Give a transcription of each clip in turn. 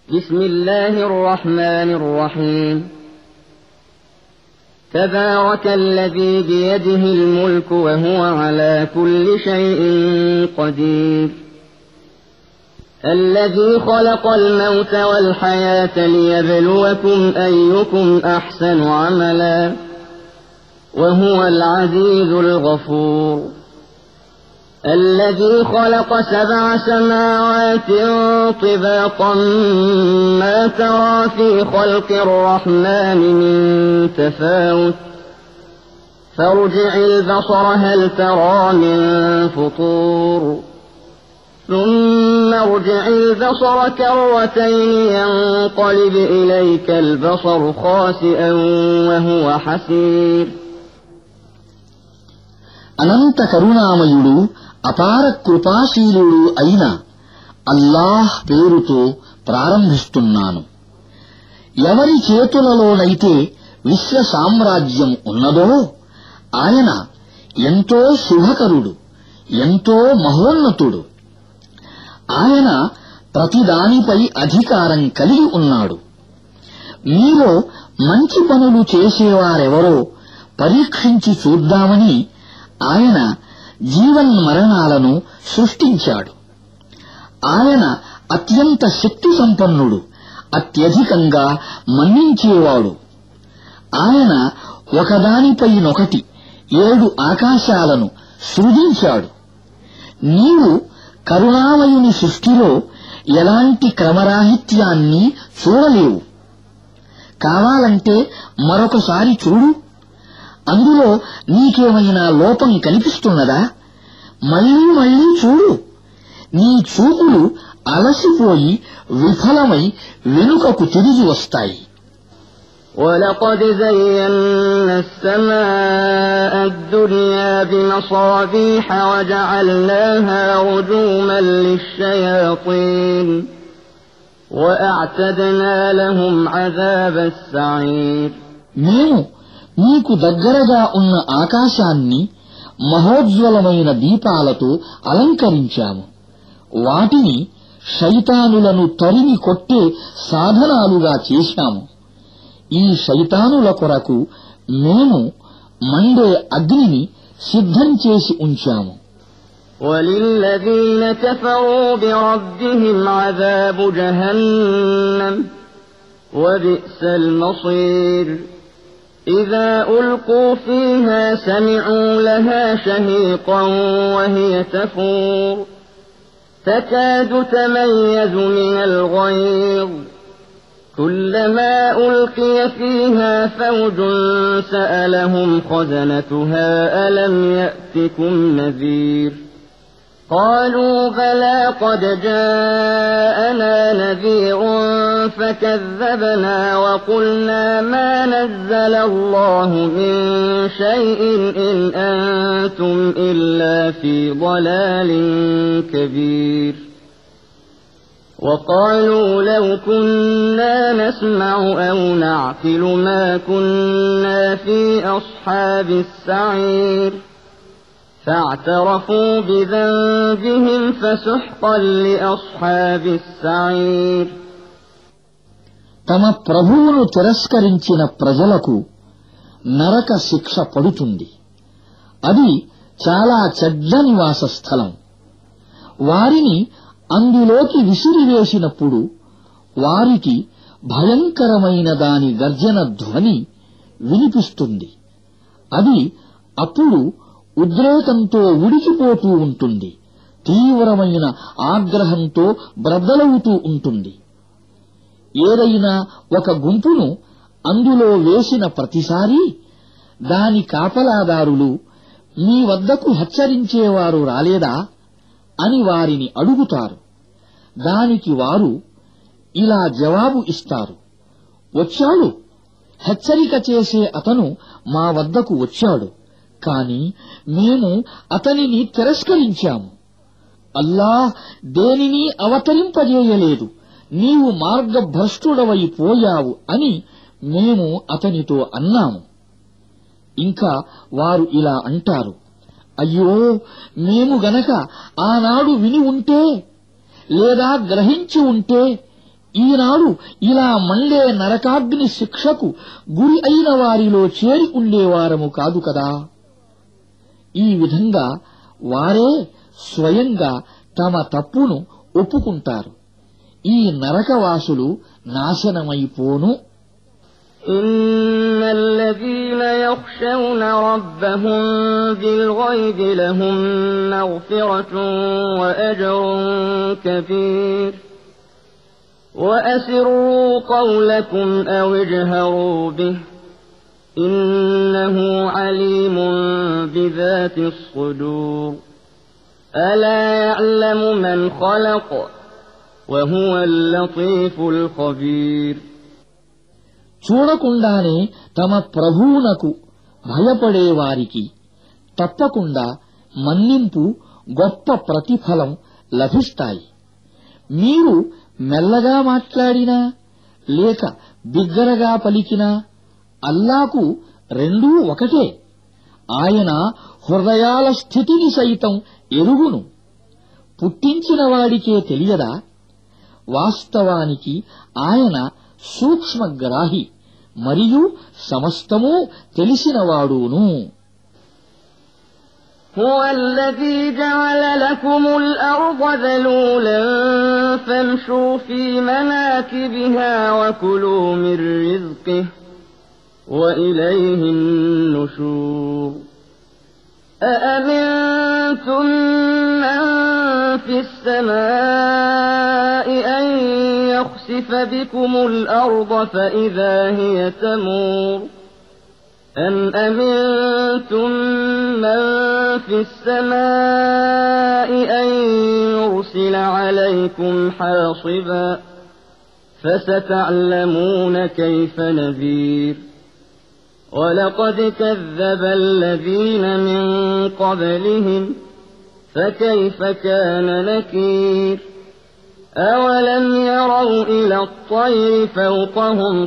بسم الله الرحمن الرحيم تبارك الذي بيده الملك وهو على كل شيء قدير الذي خلق الموت والحياة ليبلوكم أيكم أحسن عملا وهو العزيز الغفور الذي خلق 7 سماوات طباقا ما ترى في خلق الرحمن من تفاوت فارجع البصر هل ترى من فطور ثم ارجع البصر كرتين ينقلب إليك البصر خاسئا وهو حسير అనంత కరుణామయుడు అపార కృపాశీలుడు అయిన అల్లాహ్ పేరుతో ప్రారంభిస్తున్నాను. ఎవరి చేతులలోనైతే విశ్వ సామ్రాజ్యం ఉన్నదో ఆయన ఎంతో శుభకరుడు, ఎంతో మహోన్నతుడు. ఆయన ప్రతిదానిపై అధికారం కలిగి ఉన్నాడు. మీలో మంచి పనులు చేసేవారెవరో పరీక్షించి చూద్దామని ఆయన జీవన్మరణాలను సృష్టించాడు. ఆయన అత్యంత శక్తి సంపన్నుడు, అత్యధికంగా మన్నించేవాడు. ఆయన ఒకదానిపైనొకటి 7 ఆకాశాలను సృజించాడు. నీవు కరుణామయుని సృష్టిలో ఎలాంటి క్రమరాహిత్యాన్ని చూడలేవు. కావాలంటే మరొకసారి చూడు. అందులో నీకేమైనా లోపం కనిపిస్తున్నదా? మళ్లీ మళ్లీ చూడు. నీ చూపులు అలసిపోయి విఫలమై వెనుకకు తిరిగి వస్తాయి. وَلَقَدْ زَيَّنَّا السَّمَاءَ الدُّنْيَا بِمَصَابِيحَ وَجَعَلْنَاهَا رُجُومًا لِلشَّيَاطِينِ وَأَعْتَدْنَا لَهُمْ عَذَابَ السَّعِيرِ మేము నీకు దగ్గరగా ఉన్న ఆకాశాన్ని మహోజ్వలమైన దీపాలతో అలంకరించాము. వాటిని శైతానులను తరిమి కొట్టే సాధనాలుగా చేశాము. ఈ శైతానుల కొరకు మేము మండే అగ్నిని సిద్ధం చేసి ఉంచాము. وَلِلَّذِينَ كَفَرُوا بِرَبِّهِمْ عَذَابُ جَهَنَّمَ وَبِئْسَ الْمَصِيرُ إِذَا أُلْقُوا فِيهَا سَمِعُوا لَهَا شَهِيقًا وَهِيَ تَفُورُ تَكَادُ تَمَيَّزُ مِنَ الْغَيْظِ كُلَّمَا أُلْقِيَ فِيهَا فَوْجٌ سَأَلَهُمْ خَزَنَتُهَا أَلَمْ يَأْتِكُمْ نَذِيرٌ قَالُوا بَلَىٰ قَدْ جَاءَنَا نَذِيرٌ فَكَذَّبْنَا وَقُلْنَا مَا نَزَّلَ اللَّهُ مِن شَيْءٍ إِنْ أَنتُمْ إِلَّا فِي ضَلَالٍ كَبِيرٍ وَقَالُوا لَوْ كُنَّا نَسْمَعُ أَوْ نَعْقِلُ مَا كُنَّا فِي أَصْحَابِ السَّعِيرِ فَاعْتَرَفُوا بِذَنبِهِمْ فَسُحْقًا لِأَصْحَابِ السَّعِيرِ తమ ప్రభువును తిరస్కరించిన ప్రజలకు నరక శిక్ష పడుతుంది. అది చాలా చెడ్డ నివాస స్థలం. వారిని అందులోకి విసిరివేసినప్పుడు వారికి భయంకరమైన దాని గర్జన ధ్వని వినిపిస్తుంది. అది అప్పుడు ఉద్రేకంతో ఉడికిపోతూ ఉంటుంది. తీవ్రమైన ఆగ్రహంతో బ్రద్దలవుతూ ఉంటుంది. ఏదైనా ఒక గుంపును అందులో వేసిన ప్రతిసారీ దాని కాపలాదారులు మీ వద్దకు హెచ్చరించేవారు రాలేదా అని వారిని అడుగుతారు. దానికి వారు ఇలా జవాబు ఇస్తారు: వచ్చాడు, హెచ్చరిక చేసే అతను మా వద్దకు వచ్చాడు, కాని మేము అతనిని తిరస్కరించాము. అల్లాహ్ దేనిని అవతరింపజేయలేదు, నీవు మార్గభ్రష్టుడవైపోయావు అని మేము అతనితో అన్నాము. ఇంకా వారు ఇలా అంటారు: అయ్యో, మేము గనక ఆనాడు విని ఉంటే లేదా గ్రహించి ఉంటే ఈనాడు ఇలా మండే నరకాగ్ని శిక్షకు గురి అయిన వారిలో చేరి ఉండేవారము కాదు కదా. ఈ విధంగా వారే స్వయంగా తమ తప్పును ఒప్పుకుంటారు. ఈ నరకవాసులు నాశనమైపోను. إن الذين يخشون ربهم بالغيب لهم مغفرة وأجر كبير وأسروا قولكم أو اجهروا به إنه عليم بذات الصدور ألا يعلم من خلق وهو اللطيف الخبير. చూడకుండానే తమ ప్రభువునకు భయపడేవారికి తప్పకుండా మన్నింపు గొప్ప ప్రతిఫలం లభిస్తాయి. మీరు మెల్లగా మాట్లాడినా లేక బిగ్గరగా పలికినా అల్లాకు రెండూ ఒకటే. ఆయన హృదయాల స్థితిని సైతం ఎరుగును. పుట్టించిన వాడికే తెలియదా? వాస్తవానికి ఆయన సూక్ష్మగ్రాహి మరియు సమస్తమూ తెలిసినవాడును. هو الذي جعل لكم الأرض ذلولا فامشوا في مناكبها وكلوا من رزقه وإليه النشور أأمنتم من في السماء أن يخسف بكم الأرض فإذا هي تمور أم أمنتم من في السماء أن يرسل عليكم حاصبا فستعلمون كيف نذير ولقد كذب الذين من قبلهم فكيف كان نكير أولم يروا إلى الطير فوقهم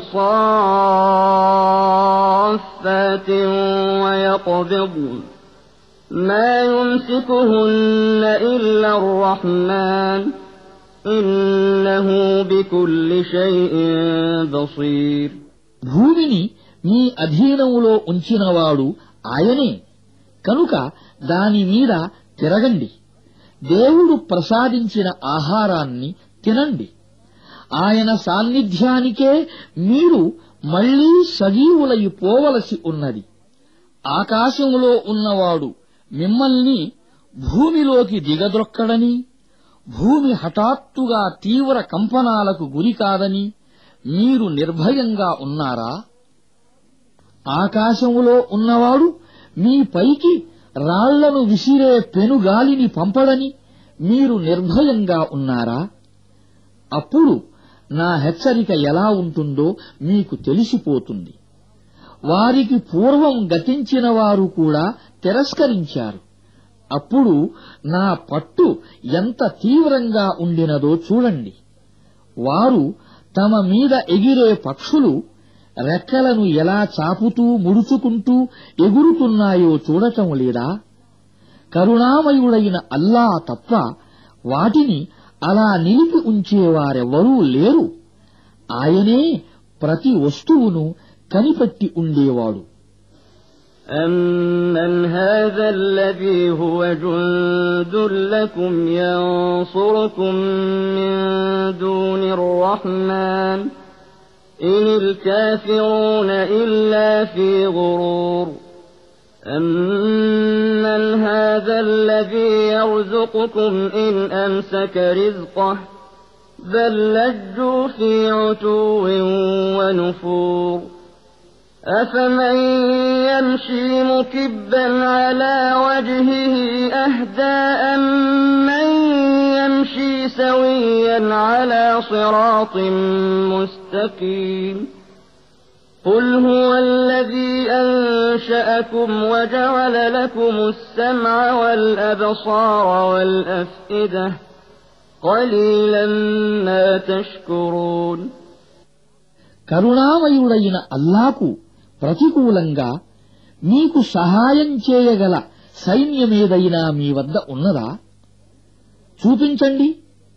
صافات ويقبضن ما يمسكهن إلا الرحمن إنه بكل شيء بصير. భూమిని మీ అధీనములో ఉంచినవాడు ఆయనే కనుక దాని మీద తిరగండి. దేవుడు ప్రసాదించిన ఆహారాన్ని తినండి. ఆయన సాన్నిధ్యానికే మీరు మళ్లీ సజీవులైపోవలసి ఉన్నది. ఆకాశంలో ఉన్నవాడు మిమ్మల్ని భూమిలోకి దిగద్రొక్కడని, భూమి హఠాత్తుగా తీవ్ర కంపనాలకు గురికాదని మీరు నిర్భయంగా ఉన్నారా? ఆకాశములో ఉన్నవాడు మీ పైకి రాళ్లను విసిరే పెనుగాలిని పంపడని మీరు నిర్భయంగా ఉన్నారా? అప్పుడు నా హెచ్చరిక ఎలా ఉంటుందో మీకు తెలిసిపోతుంది. వారికి పూర్వం గతించిన వారు కూడా తిరస్కరించారు. అప్పుడు నా పట్టు ఎంత తీవ్రంగా ఉండినదో చూడండి. వారు తమ మీద ఎగిరే పక్షులు రెక్కలను ఎలా చాపుతూ ముడుచుకుంటూ ఎగురుతున్నాయో చూడటం లేదా? కరుణామయుడైన అల్లా తప్ప వాటిని అలా నిలిపి ఉంచేవారెవ్వరూ లేరు. ఆయనే ప్రతి వస్తువును కనిపెట్టి ఉండేవాడు. أَمَّنْ هَذَا الَّذِي هُوَ جُندٌ لَّكُمْ يَنصُرُكُم مِّن دُونِ الرَّحْمَٰنِ إِنِ الْكَافِرُونَ إِلَّا فِي غُرُورٍ أَمَّنْ هَذَا الَّذِي يَرْزُقُكُمْ إِنْ أَمْسَكَ رِزْقَهُ بَل لَّجُّوا فِي عُتُوٍّ وَنُفُورٍ أَفَمَن يَمْشِي مُكِبًّا عَلَىٰ وَجْهِهِ أَهْدَىٰ أَمَّن يَمْشِي سَوِيًّا عَلَىٰ صِرَاطٍ مُّسْتَقِيمٍ قُلْ هُوَ الَّذِي أَنشَأَكُمْ وَجَعَلَ لَكُمُ السَّمْعَ وَالْأَبْصَارَ وَالْأَفْئِدَةَ قَلِيلًا مَّا تَشْكُرُونَ. కరుణామయుడైన అల్లాకు ప్రతికూలంగా మీకు సహాయం చేయగల సైన్యమేదైనా మీ వద్ద ఉన్నదా? చూపించండి.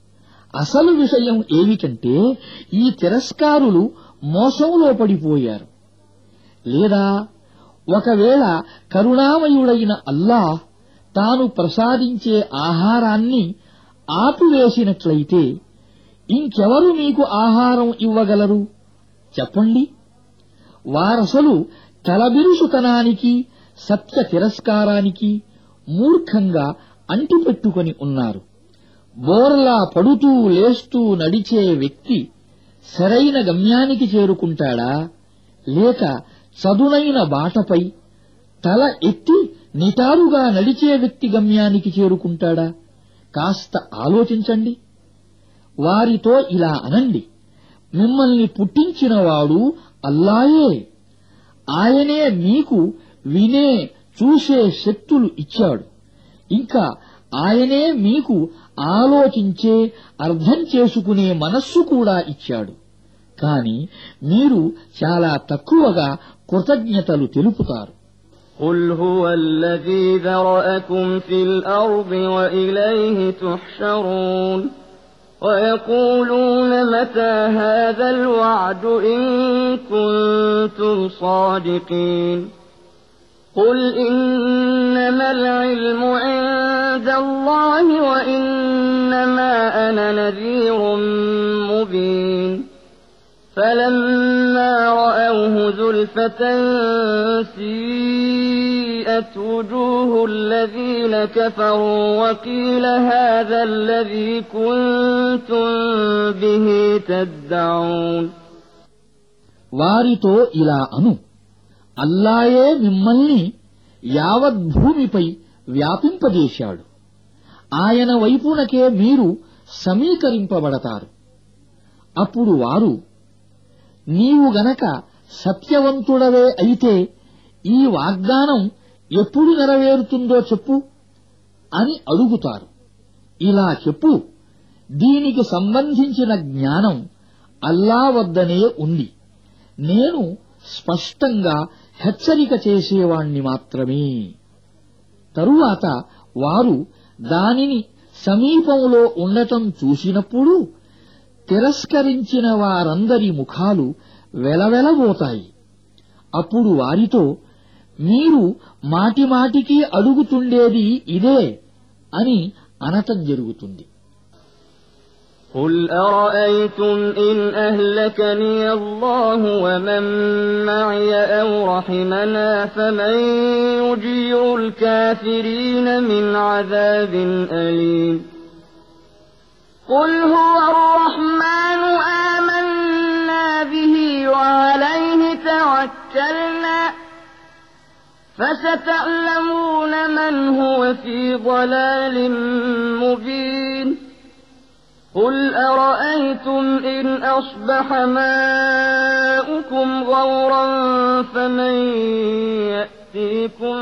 అసలు విషయం ఏమిటంటే ఈ తిరస్కారులు మోసంలో పడిపోయారు. లేదా ఒకవేళ కరుణామయుడైన అల్లాహ్ తాను ప్రసాదించే ఆహారాన్ని ఆపివేసినట్లయితే ఇంకెవరు మీకు ఆహారం ఇవ్వగలరు? చెప్పండి. వారసలు తలబిరుసుతనానికి, సత్య తిరస్కారానికి మూర్ఖంగా అంటిపెట్టుకొని ఉన్నారు. బోర్లా పడుతూ లేస్తూ నడిచే వ్యక్తి సరైన గమ్యానికి చేరుకుంటాడా, లేక చదునైన బాటపై తల ఎత్తి నిటారుగా నడిచే వ్యక్తి గమ్యానికి చేరుకుంటాడా? కాస్త ఆలోచించండి. వారితో ఇలా అనండి, మిమ్మల్ని పుట్టించినవాడు అల్లాయే. ఆయనే మీకు వినే, చూసే శక్తులు ఇచ్చాడు. ఇంకా ఆయనే మీకు ఆలోచించే, అర్థం చేసుకునే మనస్సు కూడా ఇచ్చాడు. కాని మీరు చాలా తక్కువగా కృతజ్ఞతలు తెలుపుతారు. قُلْ هُوَ الَّذِي ذَرَأَكُمْ فِي الْأَرْضِ وَإِلَيْهِ تُحْشَرُونَ وَيَقُولُونَ مَتَى هَذَا الْوَعْدُ إِن كُنتُمْ صَادِقِينَ قُلْ إِنَّمَا الْعِلْمُ عِندَ اللَّهِ وَإِنَّمَا أَنَا نَذِيرٌ مُبِينٌ فَلَمَّا رَأَوْهُ زُلْفَةً سِيئَتْ وُجُوهُ الَّذِينَ كَفَرُوا وَقِيلَ هَذَا الَّذِي كُنتُم بِهِ تَدَّعُونَ వారితో ఇలా అను, అల్లాయే మిమ్మల్ని యావద్భూమిపై వ్యాపింపజేశాడు. ఆయన వైపునకే మీరు సమీకరింపబడతారు. అప్పుడు వారు, నీవు గనక సత్యవంతుడవే అయితే ఈ వాగ్దానం ఎప్పుడు నెరవేరుతుందో చెప్పు అని అడుగుతారు. ఇలా చెప్పు, దీనికి సంబంధించిన జ్ఞానం అల్లా వద్దనే ఉంది. నేను స్పష్టంగా హెచ్చరిక చేసేవాణ్ణి మాత్రమే. తరువాత వారు దానిని సమీపంలో ఉండటం చూసినప్పుడు తిరస్కరించిన వారందరి ముఖాలు వెలవెలబోతాయి. అప్పుడు వారితో, మీరు మాటిమాటికి అడుగుతుండేది ఇదే అని అనటం జరుగుతుంది. قُلْ أَرَأَيْتُمْ إِنْ أَهْلَكَنِيَ اللَّهُ وَمَن مَّعِيَ أَوْ رَحِمَنَا فَمَن يُجِيرُ الْكَافِرِينَ مِنْ عَذَابٍ أَلِيمٍ قُلْ هُوَ الرَّحْمَٰنُ آمَنَّا بِهِ وَعَلَيْهِ تَوَكَّلْنَا فَسَتَعْلَمُونَ مَنْ هُوَ فِي ضَلَالٍ مُّبِينٍ قُلْ أَرَأَيْتُمْ إِنْ أَصْبَحَ مَاؤُكُمْ غَوْرًا فَمَن يَأْتِيكُم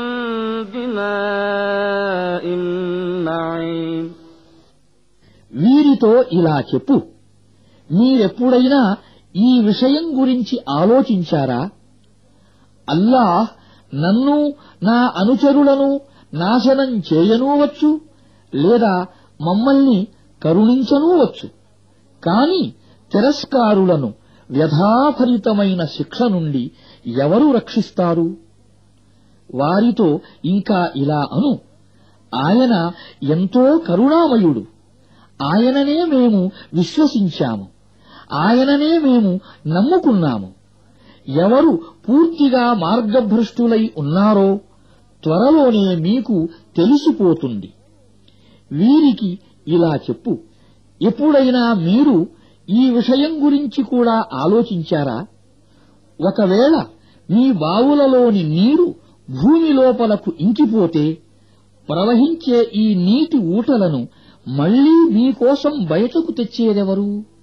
بِمَاءٍ مَّعِينٍ వీరితో ఇలా చెప్పు, మీరెప్పుడైనా ఈ విషయం గురించి ఆలోచించారా? అల్లాహ్ నన్ను, నా అనుచరులను నాశనం చేయనూవచ్చు, లేదా మమ్మల్ని కరుణించనూవచ్చు. కాని తిరస్కారులను వ్యధాభరితమైన శిక్ష నుండి ఎవరు రక్షిస్తారు? వారితో ఇంకా ఇలా అను, ఆయన ఎంతో కరుణామయుడు. ఆయననే మేము విశ్వసించాము, ఆయననే మేము నమ్ముకున్నాము. ఎవరు పూర్తిగా మార్గభ్రష్టులై ఉన్నారో త్వరలోనే మీకు తెలిసిపోతుంది. వీరికి ఇలా చెప్పు, ఎప్పుడైనా మీరు ఈ విషయం గురించి కూడా ఆలోచించారా? ఒకవేళ మీ బావులలోని నీరు భూమి లోపలకు ఇంకిపోతే ప్రవహించే ఈ నీటి ఊటలను మళ్లీ మీకోసం బయటకు తెచ్చేదెవరు?